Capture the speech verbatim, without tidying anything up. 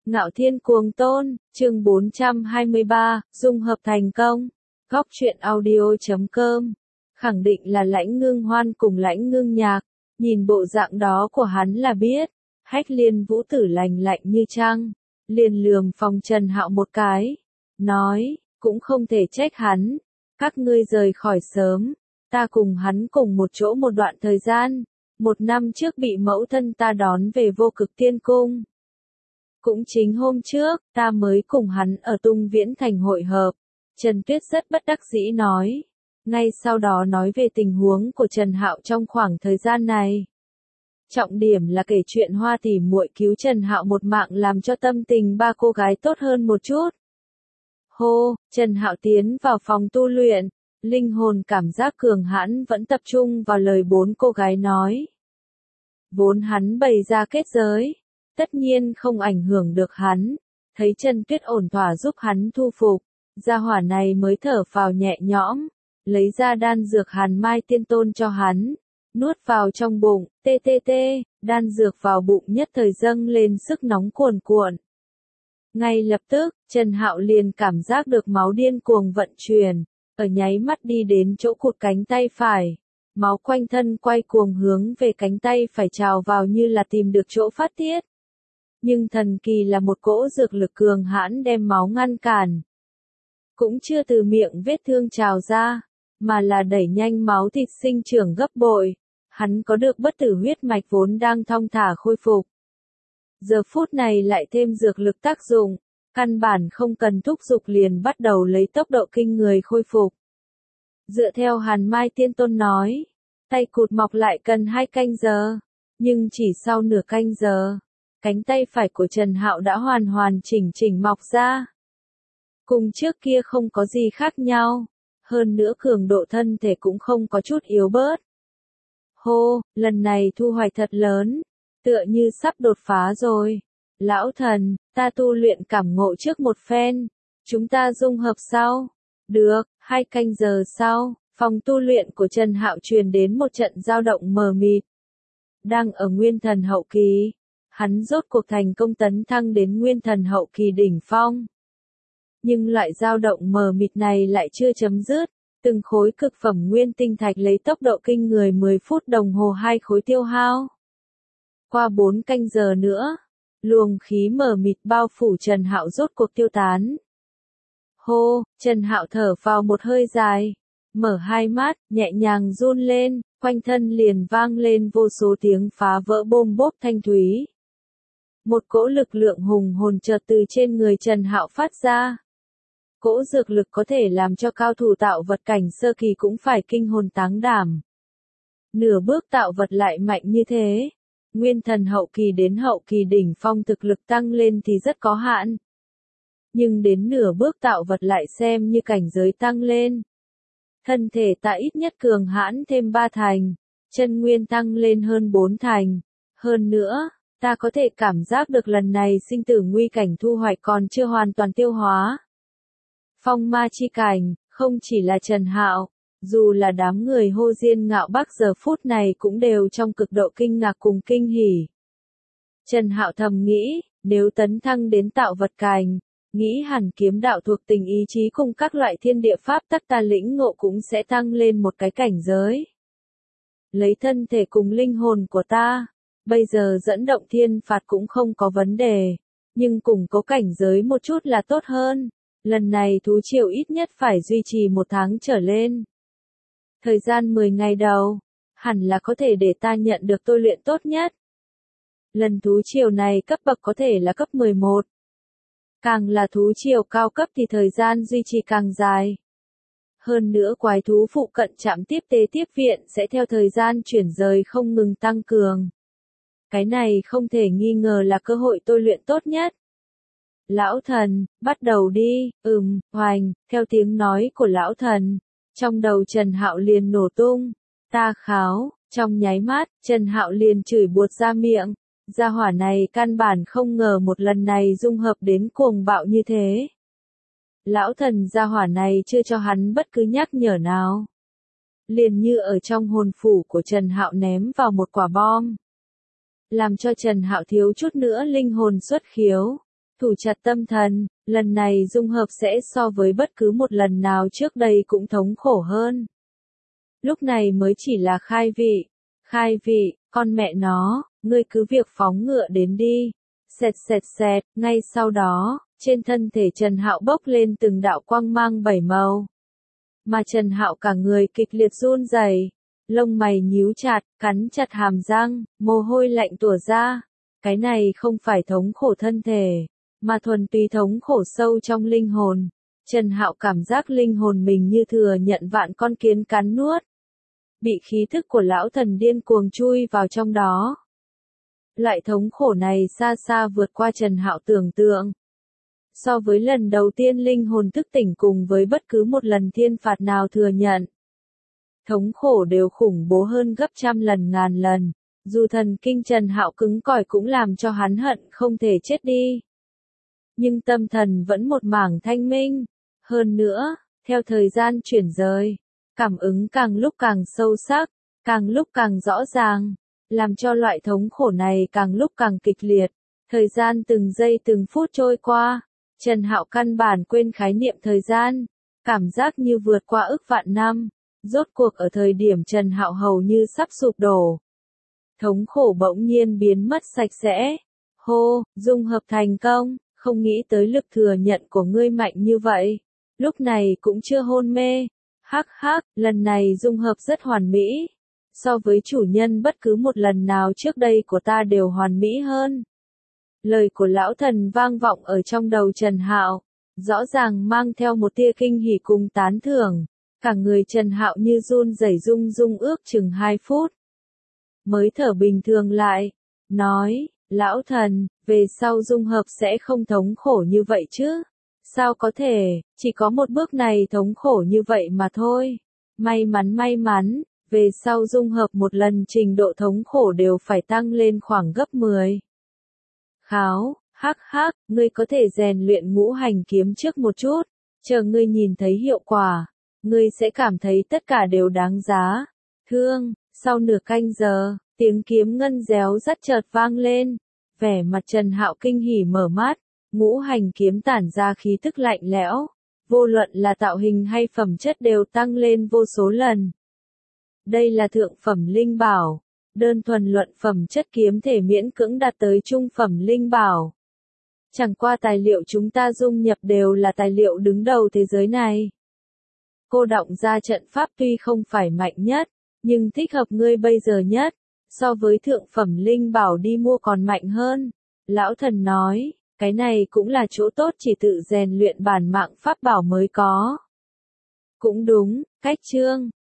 Ngạo Thiên Cuồng Tôn, chương bốn trăm hai mươi ba, dung hợp thành công. Góc truyện audio chấm com. Khẳng định là Lãnh Ngưng Hoan cùng Lãnh Ngưng Nhạc, nhìn bộ dạng đó của hắn là biết. Hách Liên Vũ Tử lành lạnh như trăng, liền lườm Phong Trần Hạo một cái, nói, cũng không thể trách hắn, các ngươi rời khỏi sớm, ta cùng hắn cùng một chỗ một đoạn thời gian, một năm trước bị mẫu thân ta đón về Vô Cực Tiên Cung. Cũng chính hôm trước, ta mới cùng hắn ở Tung Viễn Thành hội hợp. Trần Tuyết rất bất đắc dĩ nói. Ngay sau đó nói về tình huống của Trần Hạo trong khoảng thời gian này. Trọng điểm là kể chuyện Hoa tỷ muội cứu Trần Hạo một mạng làm cho tâm tình ba cô gái tốt hơn một chút. Hô, Trần Hạo tiến vào phòng tu luyện, linh hồn cảm giác cường hãn vẫn tập trung vào lời bốn cô gái nói. Vốn hắn bày ra kết giới, tất nhiên không ảnh hưởng được hắn, thấy Trần Tuyết ổn thỏa giúp hắn thu phục, gia hỏa này mới thở phào nhẹ nhõm, lấy ra đan dược Hàn Mai Tiên Tôn cho hắn, nuốt vào trong bụng, tê tê tê, đan dược vào bụng nhất thời dâng lên sức nóng cuồn cuộn. Ngay lập tức, Trần Hạo liền cảm giác được máu điên cuồng vận chuyển, ở nháy mắt đi đến chỗ cụt cánh tay phải. Máu quanh thân quay cuồng hướng về cánh tay phải trào vào như là tìm được chỗ phát tiết. Nhưng thần kỳ là một cỗ dược lực cường hãn đem máu ngăn cản. Cũng chưa từ miệng vết thương trào ra, mà là đẩy nhanh máu thịt sinh trưởng gấp bội. Hắn có được bất tử huyết mạch vốn đang thong thả khôi phục. Giờ phút này lại thêm dược lực tác dụng, căn bản không cần thúc giục liền bắt đầu lấy tốc độ kinh người khôi phục. Dựa theo Hàn Mai Tiên Tôn nói, tay cụt mọc lại cần hai canh giờ, nhưng chỉ sau nửa canh giờ, cánh tay phải của Trần Hạo đã hoàn hoàn chỉnh chỉnh mọc ra. Cùng trước kia không có gì khác nhau, hơn nữa cường độ thân thể cũng không có chút yếu bớt. Hô, lần này thu hoạch thật lớn, tựa như sắp đột phá rồi. Lão thần, ta tu luyện cảm ngộ trước một phen, chúng ta dung hợp sau. Được, hai canh giờ sau, phòng tu luyện của Trần Hạo truyền đến một trận dao động mờ mịt. Đang ở nguyên thần hậu kỳ, hắn rốt cuộc thành công tấn thăng đến nguyên thần hậu kỳ đỉnh phong. Nhưng loại dao động mờ mịt này lại chưa chấm dứt, từng khối cực phẩm nguyên tinh thạch lấy tốc độ kinh người mười phút đồng hồ hai khối tiêu hao. Qua bốn canh giờ nữa, luồng khí mờ mịt bao phủ Trần Hạo rốt cuộc tiêu tán. Hô, Trần Hạo thở vào một hơi dài, mở hai mắt, nhẹ nhàng run lên, quanh thân liền vang lên vô số tiếng phá vỡ bôm bốp thanh thúy. Một cỗ lực lượng hùng hồn chợt từ trên người Trần Hạo phát ra. Cỗ dược lực có thể làm cho cao thủ tạo vật cảnh sơ kỳ cũng phải kinh hồn táng đảm. Nửa bước tạo vật lại mạnh như thế. Nguyên thần hậu kỳ đến hậu kỳ đỉnh phong thực lực tăng lên thì rất có hạn. Nhưng đến nửa bước tạo vật lại xem như cảnh giới tăng lên. Thân thể ta ít nhất cường hãn thêm ba thành, chân nguyên tăng lên hơn bốn thành. Hơn nữa, ta có thể cảm giác được lần này sinh tử nguy cảnh thu hoạch còn chưa hoàn toàn tiêu hóa. Phong ma chi cảnh, không chỉ là Trần Hạo, dù là đám người Hô Diên Ngạo Bắc giờ phút này cũng đều trong cực độ kinh ngạc cùng kinh hỉ. Trần Hạo thầm nghĩ, nếu tấn thăng đến tạo vật cảnh, nghĩ hẳn kiếm đạo thuộc tình ý chí cùng các loại thiên địa pháp tắc ta lĩnh ngộ cũng sẽ tăng lên một cái cảnh giới. Lấy thân thể cùng linh hồn của ta, bây giờ dẫn động thiên phạt cũng không có vấn đề, nhưng cùng có cảnh giới một chút là tốt hơn. Lần này thú triều ít nhất phải duy trì một tháng trở lên. Thời gian mười ngày đầu, hẳn là có thể để ta nhận được tôi luyện tốt nhất. Lần thú triều này cấp bậc có thể là cấp mười một. Càng là thú triều cao cấp thì thời gian duy trì càng dài. Hơn nữa quái thú phụ cận trạm tiếp tế tiếp viện sẽ theo thời gian chuyển rời không ngừng tăng cường. Cái này không thể nghi ngờ là cơ hội tôi luyện tốt nhất. Lão thần, bắt đầu đi, ừm, hoành, theo tiếng nói của lão thần. Trong đầu Trần Hạo liền nổ tung. Ta kháo, trong nháy mắt, Trần Hạo liền chửi buột ra miệng. Gia hỏa này căn bản không ngờ một lần này dung hợp đến cuồng bạo như thế. Lão thần gia hỏa này chưa cho hắn bất cứ nhắc nhở nào. Liền như ở trong hồn phủ của Trần Hạo ném vào một quả bom. Làm cho Trần Hạo thiếu chút nữa linh hồn xuất khiếu. Thủ chặt tâm thần, lần này dung hợp sẽ so với bất cứ một lần nào trước đây cũng thống khổ hơn. Lúc này mới chỉ là khai vị. Khai vị, con mẹ nó, ngươi cứ việc phóng ngựa đến đi. Xẹt xẹt xẹt, ngay sau đó, trên thân thể Trần Hạo bốc lên từng đạo quang mang bảy màu. Mà Trần Hạo cả người kịch liệt run rẩy, lông mày nhíu chặt, cắn chặt hàm răng, mồ hôi lạnh tủa ra. Cái này không phải thống khổ thân thể, mà thuần túy thống khổ sâu trong linh hồn. Trần Hạo cảm giác linh hồn mình như thừa nhận vạn con kiến cắn nuốt. Bị khí thức của lão thần điên cuồng chui vào trong đó. Loại thống khổ này xa xa vượt qua Trần Hạo tưởng tượng. So với lần đầu tiên linh hồn thức tỉnh cùng với bất cứ một lần thiên phạt nào thừa nhận. Thống khổ đều khủng bố hơn gấp trăm lần ngàn lần. Dù thần kinh Trần Hạo cứng cỏi cũng làm cho hắn hận không thể chết đi. Nhưng tâm thần vẫn một mảng thanh minh. Hơn nữa, theo thời gian chuyển rời, cảm ứng càng lúc càng sâu sắc, càng lúc càng rõ ràng, làm cho loại thống khổ này càng lúc càng kịch liệt. Thời gian từng giây từng phút trôi qua, Trần Hạo căn bản quên khái niệm thời gian, cảm giác như vượt qua ức vạn năm. Rốt cuộc ở thời điểm Trần Hạo hầu như sắp sụp đổ. Thống khổ bỗng nhiên biến mất sạch sẽ. Hô, dung hợp thành công, không nghĩ tới lực thừa nhận của ngươi mạnh như vậy. Lúc này cũng chưa hôn mê. Hắc hắc, lần này dung hợp rất hoàn mỹ. So với chủ nhân bất cứ một lần nào trước đây của ta đều hoàn mỹ hơn. Lời của lão thần vang vọng ở trong đầu Trần Hạo, rõ ràng mang theo một tia kinh hỉ cùng tán thưởng. Cả người Trần Hạo như run rẩy rung rung ước chừng hai phút. Mới thở bình thường lại, nói, lão thần, về sau dung hợp sẽ không thống khổ như vậy chứ? Sao có thể, chỉ có một bước này thống khổ như vậy mà thôi. May mắn may mắn, về sau dung hợp một lần trình độ thống khổ đều phải tăng lên khoảng gấp mười. Kháo, hắc hắc, ngươi có thể rèn luyện ngũ hành kiếm trước một chút, chờ ngươi nhìn thấy hiệu quả, ngươi sẽ cảm thấy tất cả đều đáng giá. Thương, sau nửa canh giờ, tiếng kiếm ngân réo rắt chợt vang lên, vẻ mặt Trần Hạo kinh hỉ mở mắt, ngũ hành kiếm tản ra khí tức lạnh lẽo, vô luận là tạo hình hay phẩm chất đều tăng lên vô số lần. Đây là thượng phẩm linh bảo, đơn thuần luận phẩm chất kiếm thể miễn cưỡng đạt tới trung phẩm linh bảo. Chẳng qua tài liệu chúng ta dung nhập đều là tài liệu đứng đầu thế giới này. Cô động ra trận pháp tuy không phải mạnh nhất, nhưng thích hợp ngươi bây giờ nhất, so với thượng phẩm linh bảo đi mua còn mạnh hơn. Lão thần nói, cái này cũng là chỗ tốt chỉ tự rèn luyện bản mạng pháp bảo mới có. Cũng đúng, cách chương.